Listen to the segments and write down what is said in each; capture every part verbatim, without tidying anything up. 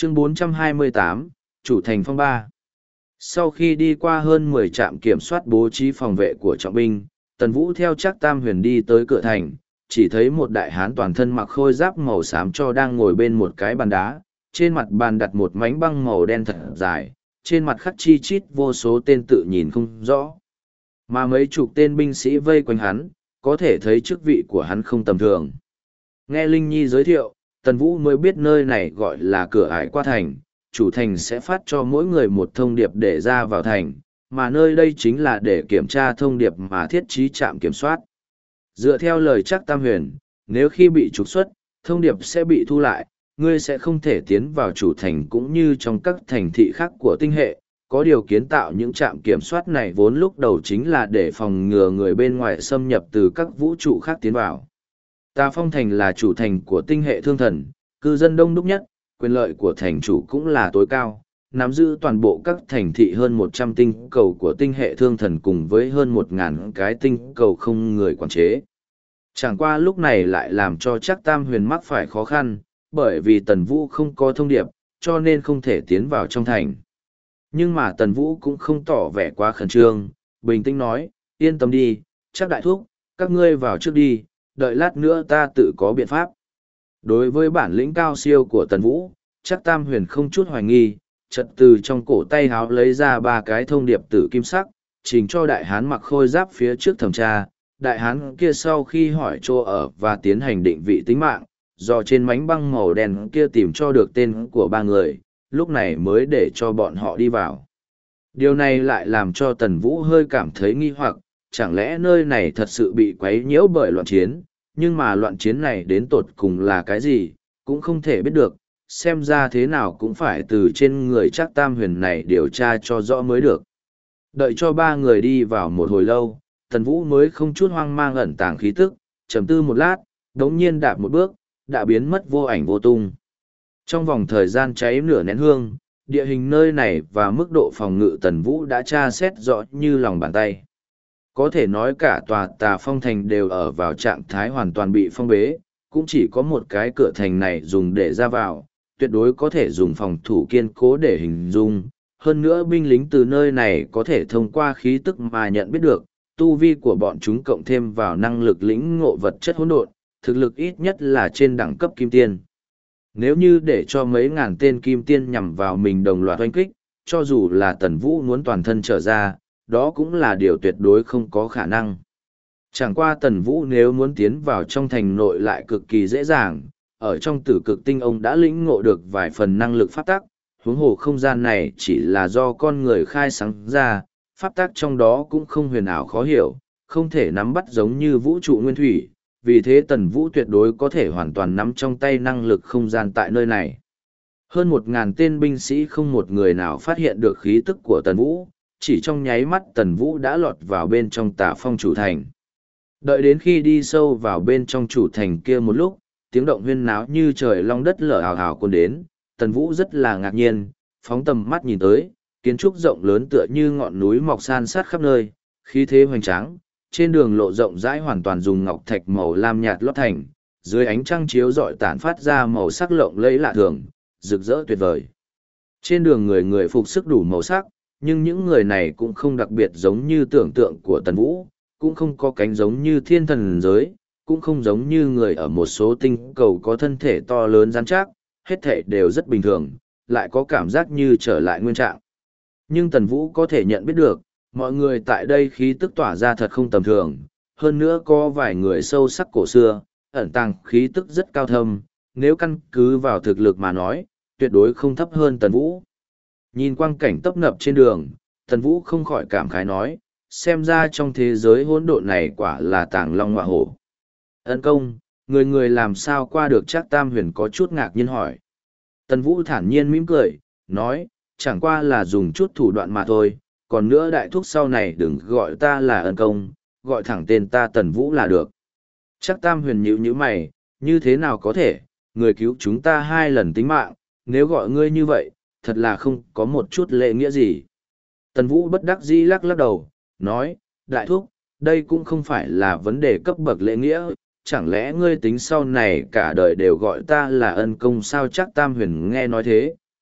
Chương bốn trăm hai mươi tám, Chủ thành phong ba. Sau khi đi qua hơn mười trạm kiểm soát bố trí phòng vệ của trọng binh, Tần Vũ theo Trác Tam Huyền đi tới cửa thành, chỉ thấy một đại hán toàn thân mặc khôi giáp màu xám cho đang ngồi bên một cái bàn đá, trên mặt bàn đặt một mảnh băng màu đen thật dài, trên mặt khắc chi chít vô số tên tự nhìn không rõ. Mà mấy chục tên binh sĩ vây quanh hắn, có thể thấy chức vị của hắn không tầm thường. Nghe Linh Nhi giới thiệu, Tần Vũ mới biết nơi này gọi là cửa ải qua thành, chủ thành sẽ phát cho mỗi người một thông điệp để ra vào thành, mà nơi đây chính là để kiểm tra thông điệp mà thiết trí trạm kiểm soát. Dựa theo lời Trác Tam Huyền, nếu khi bị trục xuất, thông điệp sẽ bị thu lại, ngươi sẽ không thể tiến vào chủ thành cũng như trong các thành thị khác của tinh hệ. Có điều kiến tạo những trạm kiểm soát này vốn lúc đầu chính là để phòng ngừa người bên ngoài xâm nhập từ các vũ trụ khác tiến vào. Tà Phong Thành là chủ thành của tinh hệ thương thần, cư dân đông đúc nhất, quyền lợi của thành chủ cũng là tối cao, nắm giữ toàn bộ các thành thị hơn một trăm tinh cầu của tinh hệ thương thần cùng với hơn một nghìn cái tinh cầu không người quản chế. Chẳng qua lúc này lại làm cho Trác Tam Huyền mắc phải khó khăn, bởi vì Tần Vũ không có thông điệp, cho nên không thể tiến vào trong thành. Nhưng mà Tần Vũ cũng không tỏ vẻ quá khẩn trương, bình tĩnh nói, yên tâm đi, Trác đại thúc, các ngươi vào trước đi, đợi lát nữa ta tự có biện pháp. Đối với bản lĩnh cao siêu của Tần Vũ, Trác Tam Huyền không chút hoài nghi, chợt từ trong cổ tay háo lấy ra ba cái thông điệp tử kim sắc, trình cho đại hán mặc khôi giáp phía trước thẩm tra. Đại hán kia sau khi hỏi chỗ ở và tiến hành định vị tính mạng, do trên mảnh băng màu đen kia tìm cho được tên của ba người, lúc này mới để cho bọn họ đi vào. Điều này lại làm cho Tần Vũ hơi cảm thấy nghi hoặc, chẳng lẽ nơi này thật sự bị quấy nhiễu bởi loạn chiến, nhưng mà loạn chiến này đến tột cùng là cái gì, cũng không thể biết được, xem ra thế nào cũng phải từ trên người Trác Tam Huyền này điều tra cho rõ mới được. Đợi cho ba người đi vào một hồi lâu, Tần Vũ mới không chút hoang mang ẩn tàng khí tức, trầm tư một lát, đống nhiên đạp một bước, đã biến mất vô ảnh vô tung. Trong vòng thời gian cháy nửa nén hương, địa hình nơi này và mức độ phòng ngự Tần Vũ đã tra xét rõ như lòng bàn tay. Có thể nói cả tòa Tà Phong Thành đều ở vào trạng thái hoàn toàn bị phong bế, cũng chỉ có một cái cửa thành này dùng để ra vào, tuyệt đối có thể dùng phòng thủ kiên cố để hình dung. Hơn nữa binh lính từ nơi này có thể thông qua khí tức mà nhận biết được, tu vi của bọn chúng cộng thêm vào năng lực lĩnh ngộ vật chất hỗn độn, thực lực ít nhất là trên đẳng cấp kim tiên. Nếu như để cho mấy ngàn tên kim tiên nhằm vào mình đồng loạt oanh kích, cho dù là Tần Vũ muốn toàn thân trở ra, đó cũng là điều tuyệt đối không có khả năng. Chẳng qua Tần Vũ nếu muốn tiến vào trong thành nội lại cực kỳ dễ dàng, ở trong tử cực tinh ông đã lĩnh ngộ được vài phần năng lực pháp tắc, huống hồ không gian này chỉ là do con người khai sáng ra, pháp tắc trong đó cũng không huyền ảo khó hiểu, không thể nắm bắt giống như vũ trụ nguyên thủy, vì thế Tần Vũ tuyệt đối có thể hoàn toàn nắm trong tay năng lực không gian tại nơi này. Hơn một ngàn tên binh sĩ không một người nào phát hiện được khí tức của Tần Vũ, chỉ trong nháy mắt Tần Vũ đã lọt vào bên trong Tà Phong chủ thành. Đợi đến khi đi sâu vào bên trong chủ thành kia một lúc, tiếng động huyên náo như trời long đất lở hào hào cuốn đến, Tần Vũ rất là ngạc nhiên, phóng tầm mắt nhìn tới, kiến trúc rộng lớn tựa như ngọn núi mọc san sát khắp nơi, khí thế hoành tráng, trên đường lộ rộng rãi hoàn toàn dùng ngọc thạch màu lam nhạt lót thành, dưới ánh trăng chiếu rọi tản phát ra màu sắc lộng lẫy lạ thường, rực rỡ tuyệt vời. Trên đường người người phục sức đủ màu sắc, nhưng những người này cũng không đặc biệt giống như tưởng tượng của Tần Vũ, cũng không có cánh giống như thiên thần giới, cũng không giống như người ở một số tinh cầu có thân thể to lớn rắn chắc, hết thể đều rất bình thường, lại có cảm giác như trở lại nguyên trạng. Nhưng Tần Vũ có thể nhận biết được, mọi người tại đây khí tức tỏa ra thật không tầm thường, hơn nữa có vài người sâu sắc cổ xưa, ẩn tàng khí tức rất cao thâm, nếu căn cứ vào thực lực mà nói, tuyệt đối không thấp hơn Tần Vũ. Nhìn quang cảnh tấp nập trên đường, Tần Vũ không khỏi cảm khái nói, xem ra trong thế giới hỗn độn này quả là tàng long ngọa hổ. Ân công, người người làm sao qua được Trác Tam Huyền có chút ngạc nhiên hỏi. Tần Vũ thản nhiên mỉm cười, nói, chẳng qua là dùng chút thủ đoạn mà thôi, còn nữa đại thúc sau này đừng gọi ta là ân công, gọi thẳng tên ta Tần Vũ là được. Trác Tam Huyền nhíu nhíu mày, như thế nào có thể, người cứu chúng ta hai lần tính mạng, nếu gọi ngươi như vậy, thật là không có một chút lễ nghĩa gì. Tần Vũ bất đắc dĩ lắc lắc đầu, nói, đại thúc, đây cũng không phải là vấn đề cấp bậc lễ nghĩa, chẳng lẽ ngươi tính sau này cả đời đều gọi ta là ân công sao? Trác Tam Huyền nghe nói thế,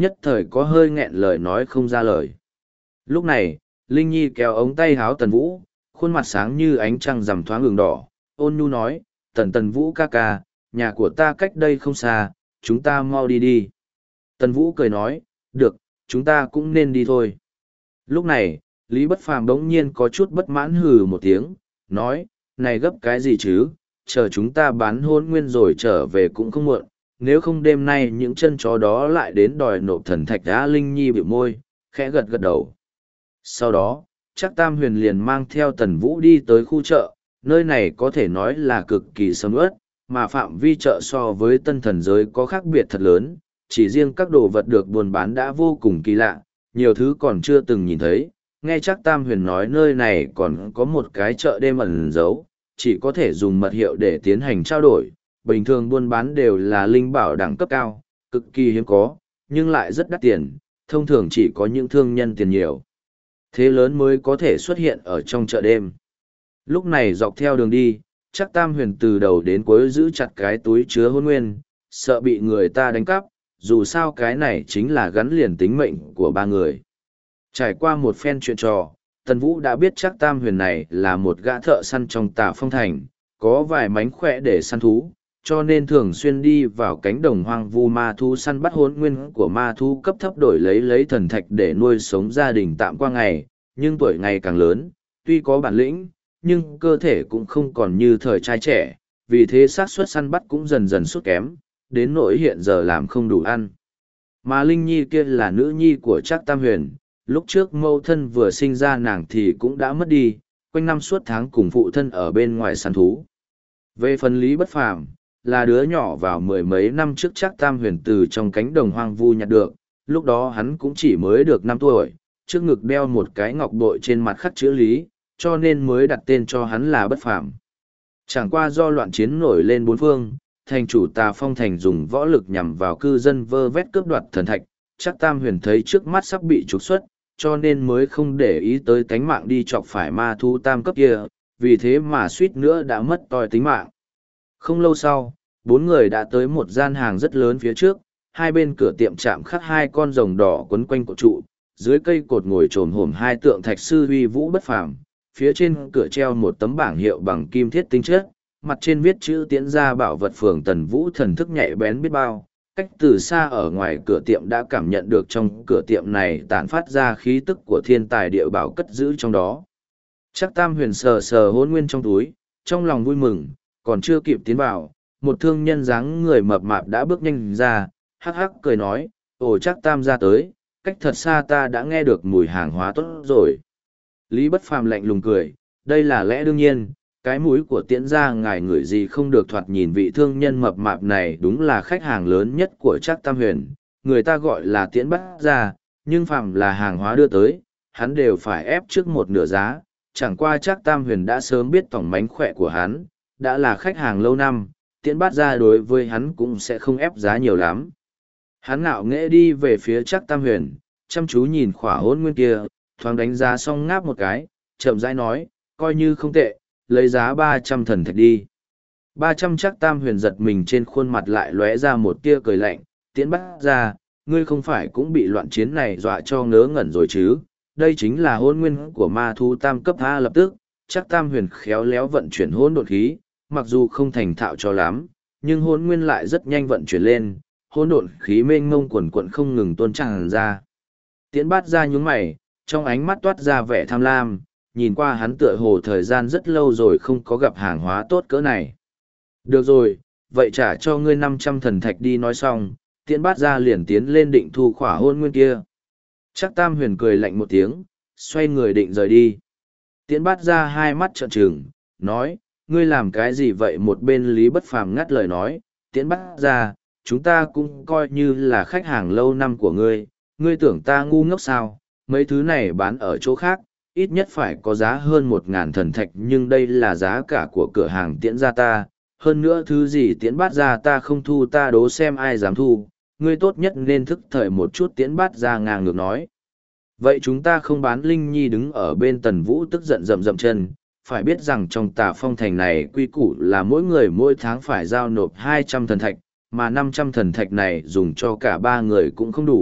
nhất thời có hơi nghẹn lời nói không ra lời. Lúc này, Linh Nhi kéo ống tay háo Tần Vũ, khuôn mặt sáng như ánh trăng rằm thoáng ửng đỏ, ôn nhu nói, Tần Tần Vũ ca ca, nhà của ta cách đây không xa, chúng ta mau đi đi. Tần Vũ cười nói, được, chúng ta cũng nên đi thôi. Lúc này, Lý Bất Phàm bỗng nhiên có chút bất mãn hừ một tiếng, nói, này gấp cái gì chứ, chờ chúng ta bán hôn nguyên rồi trở về cũng không muộn, nếu không đêm nay những chân chó đó lại đến đòi nộp thần thạch á. Linh Nhi bĩu môi, khẽ gật gật đầu. Sau đó, chắc Tam Huyền liền mang theo Tần Vũ đi tới khu chợ, nơi này có thể nói là cực kỳ sầm uất, mà phạm vi chợ so với tân thần giới có khác biệt thật lớn, chỉ riêng các đồ vật được buôn bán đã vô cùng kỳ lạ, nhiều thứ còn chưa từng nhìn thấy. Nghe chắc Tam Huyền nói nơi này còn có một cái chợ đêm ẩn giấu, chỉ có thể dùng mật hiệu để tiến hành trao đổi, bình thường buôn bán đều là linh bảo đẳng cấp cao, cực kỳ hiếm có, nhưng lại rất đắt tiền, thông thường chỉ có những thương nhân tiền nhiều, thế lớn mới có thể xuất hiện ở trong chợ đêm. Lúc này dọc theo đường đi, chắc Tam Huyền từ đầu đến cuối giữ chặt cái túi chứa hôn nguyên, sợ bị người ta đánh cắp, dù sao cái này chính là gắn liền tính mệnh của ba người. Trải qua một phen chuyện trò, Tần Vũ đã biết chắc Tam Huyền này là một gã thợ săn trong Tà Phong Thành, có vài mánh khỏe để săn thú, cho nên thường xuyên đi vào cánh đồng hoang vu ma thú săn bắt hồn nguyên của ma thú cấp thấp đổi lấy lấy thần thạch để nuôi sống gia đình tạm qua ngày, nhưng tuổi ngày càng lớn, tuy có bản lĩnh, nhưng cơ thể cũng không còn như thời trai trẻ, vì thế xác suất săn bắt cũng dần dần sút kém, đến nỗi hiện giờ làm không đủ ăn. Mà Linh Nhi kia là nữ nhi của Trác Tam Huyền, lúc trước mẫu thân vừa sinh ra nàng thì cũng đã mất đi, quanh năm suốt tháng cùng phụ thân ở bên ngoài săn thú. Về phần Lý Bất Phàm, là đứa nhỏ vào mười mấy năm trước Trác Tam Huyền từ trong cánh đồng hoang vu nhặt được, lúc đó hắn cũng chỉ mới được năm tuổi, trước ngực đeo một cái ngọc bội trên mặt khắc chữ Lý, cho nên mới đặt tên cho hắn là Bất Phàm. Chẳng qua do loạn chiến nổi lên bốn phương, thành chủ Tà Phong Thành dùng võ lực nhằm vào cư dân vơ vét cướp đoạt thần thạch, Trác Tam Huyền thấy trước mắt sắp bị trục xuất, cho nên mới không để ý tới tánh mạng đi chọc phải ma thú tam cấp kia, vì thế mà suýt nữa đã mất toi tính mạng. Không lâu sau, bốn người đã tới một gian hàng rất lớn phía trước, hai bên cửa tiệm chạm khắc hai con rồng đỏ quấn quanh cột trụ, dưới cây cột ngồi trồm hổm hai tượng thạch sư uy vũ bất phàm, phía trên cửa treo một tấm bảng hiệu bằng kim thiết tinh chất, mặt trên viết chữ Tiễn Gia Bảo Vật Phường Tần Vũ thần thức nhạy bén biết bao. Cách từ xa ở ngoài cửa tiệm đã cảm nhận được trong cửa tiệm này tản phát ra khí tức của thiên tài địa bảo cất giữ trong đó. Trác Tam Huyền sờ sờ hôn nguyên trong túi, trong lòng vui mừng, còn chưa kịp tiến vào, một thương nhân dáng người mập mạp đã bước nhanh ra, hắc hắc cười nói, ồ Trác Tam ra tới, cách thật xa ta đã nghe được mùi hàng hóa tốt rồi. Lý Bất Phàm lạnh lùng cười, đây là lẽ đương nhiên, cái mũi của Tiễn gia ngài ngửi gì không được. Thoạt nhìn vị thương nhân mập mạp này đúng là khách hàng lớn nhất của Trác Tam Huyền, người ta gọi là Tiễn Bát Gia, nhưng phàm là hàng hóa đưa tới, hắn đều phải ép trước một nửa giá, chẳng qua Trác Tam Huyền đã sớm biết tổng mánh khỏe của hắn, đã là khách hàng lâu năm, Tiễn Bát Gia đối với hắn cũng sẽ không ép giá nhiều lắm. Hắn ngạo nghễ đi về phía Trác Tam Huyền, chăm chú nhìn khỏa hôn nguyên kia, thoáng đánh giá xong ngáp một cái, chậm rãi nói, coi như không tệ, lấy giá ba trăm thần thạch đi. Ba trăm Trác Tam Huyền giật mình, trên khuôn mặt lại lóe ra một tia cười lạnh, Tiễn Bát Gia, ngươi không phải cũng bị loạn chiến này dọa cho ngớ ngẩn rồi chứ, đây chính là hôn nguyên của ma thú tam cấp A. Lập tức, Trác Tam Huyền khéo léo vận chuyển hôn độn khí, mặc dù không thành thạo cho lắm, nhưng hôn nguyên lại rất nhanh vận chuyển lên, hôn độn khí mênh mông quần quận không ngừng tuôn tràn ra. Tiễn Bát Gia nhướng mày, trong ánh mắt toát ra vẻ tham lam, nhìn qua hắn tựa hồ thời gian rất lâu rồi không có gặp hàng hóa tốt cỡ này. Được rồi, vậy trả cho ngươi năm trăm thần thạch đi. Nói xong, Tiễn Bát Gia liền tiến lên định thu khỏa hôn nguyên kia. Trác Tam Huyền cười lạnh một tiếng, xoay người định rời đi. Tiễn Bát Gia hai mắt trợn trừng, nói, ngươi làm cái gì vậy? Một bên Lý Bất Phàm ngắt lời nói, Tiễn Bát Gia, chúng ta cũng coi như là khách hàng lâu năm của ngươi, ngươi tưởng ta ngu ngốc sao? Mấy thứ này bán ở chỗ khác, ít nhất phải có giá hơn một ngàn thần thạch, nhưng đây là giá cả của cửa hàng Tiễn gia ta. Hơn nữa thứ gì Tiễn Bát Gia ta không thu, ta đố xem ai dám thu, ngươi tốt nhất nên thức thời một chút. Tiễn Bát Gia ngang ngược nói. Vậy chúng ta không bán? Linh Nhi đứng ở bên Tần Vũ tức giận rậm rậm chân, phải biết rằng trong Tà Phong Thành này quy củ là mỗi người mỗi tháng phải giao nộp hai trăm thần thạch, mà năm trăm thần thạch này dùng cho cả ba người cũng không đủ,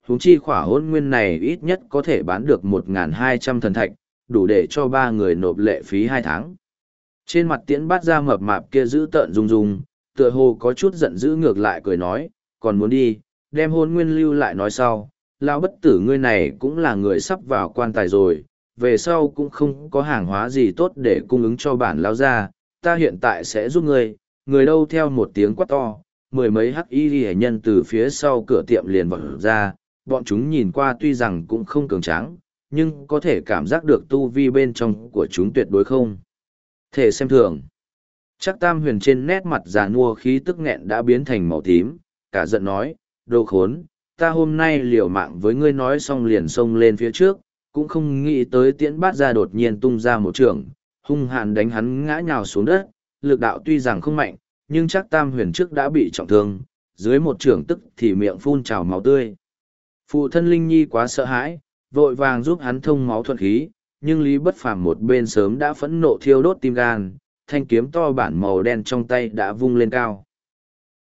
huống chi khỏa hôn nguyên này ít nhất có thể bán được một nghìn hai trăm thần thạch, đủ để cho ba người nộp lệ phí hai tháng. Trên mặt Tiễn Bát Gia mập mạp kia giữ tợn rung rung, tựa hồ có chút giận dữ ngược lại cười nói, còn muốn đi, đem hôn nguyên lưu lại nói sau, lão bất tử ngươi này cũng là người sắp vào quan tài rồi, về sau cũng không có hàng hóa gì tốt để cung ứng cho bản lão gia, ta hiện tại sẽ giúp ngươi, người đâu theo một tiếng quát to, mười mấy hắc y ghi nhân từ phía sau cửa tiệm liền vọt ra, bọn chúng nhìn qua tuy rằng cũng không cường tráng, nhưng có thể cảm giác được tu vi bên trong của chúng tuyệt đối không thể xem thường. Chắc Tam Huyền trên nét mặt già nua khí tức nghẹn đã biến thành màu tím, cả giận nói, đồ khốn, ta hôm nay liều mạng với ngươi nói xong liền xông lên phía trước, cũng không nghĩ tới Tiễn Bát Gia đột nhiên tung ra một trường, hung hãn đánh hắn ngã nhào xuống đất, lực đạo tuy rằng không mạnh, nhưng chắc Tam Huyền trước đã bị trọng thương, dưới một trường tức thì miệng phun trào máu tươi. Phụ thân Linh Nhi quá sợ hãi, vội vàng giúp hắn thông máu thuận khí, nhưng Lý Bất Phàm một bên sớm đã phẫn nộ thiêu đốt tim gan, thanh kiếm to bản màu đen trong tay đã vung lên cao.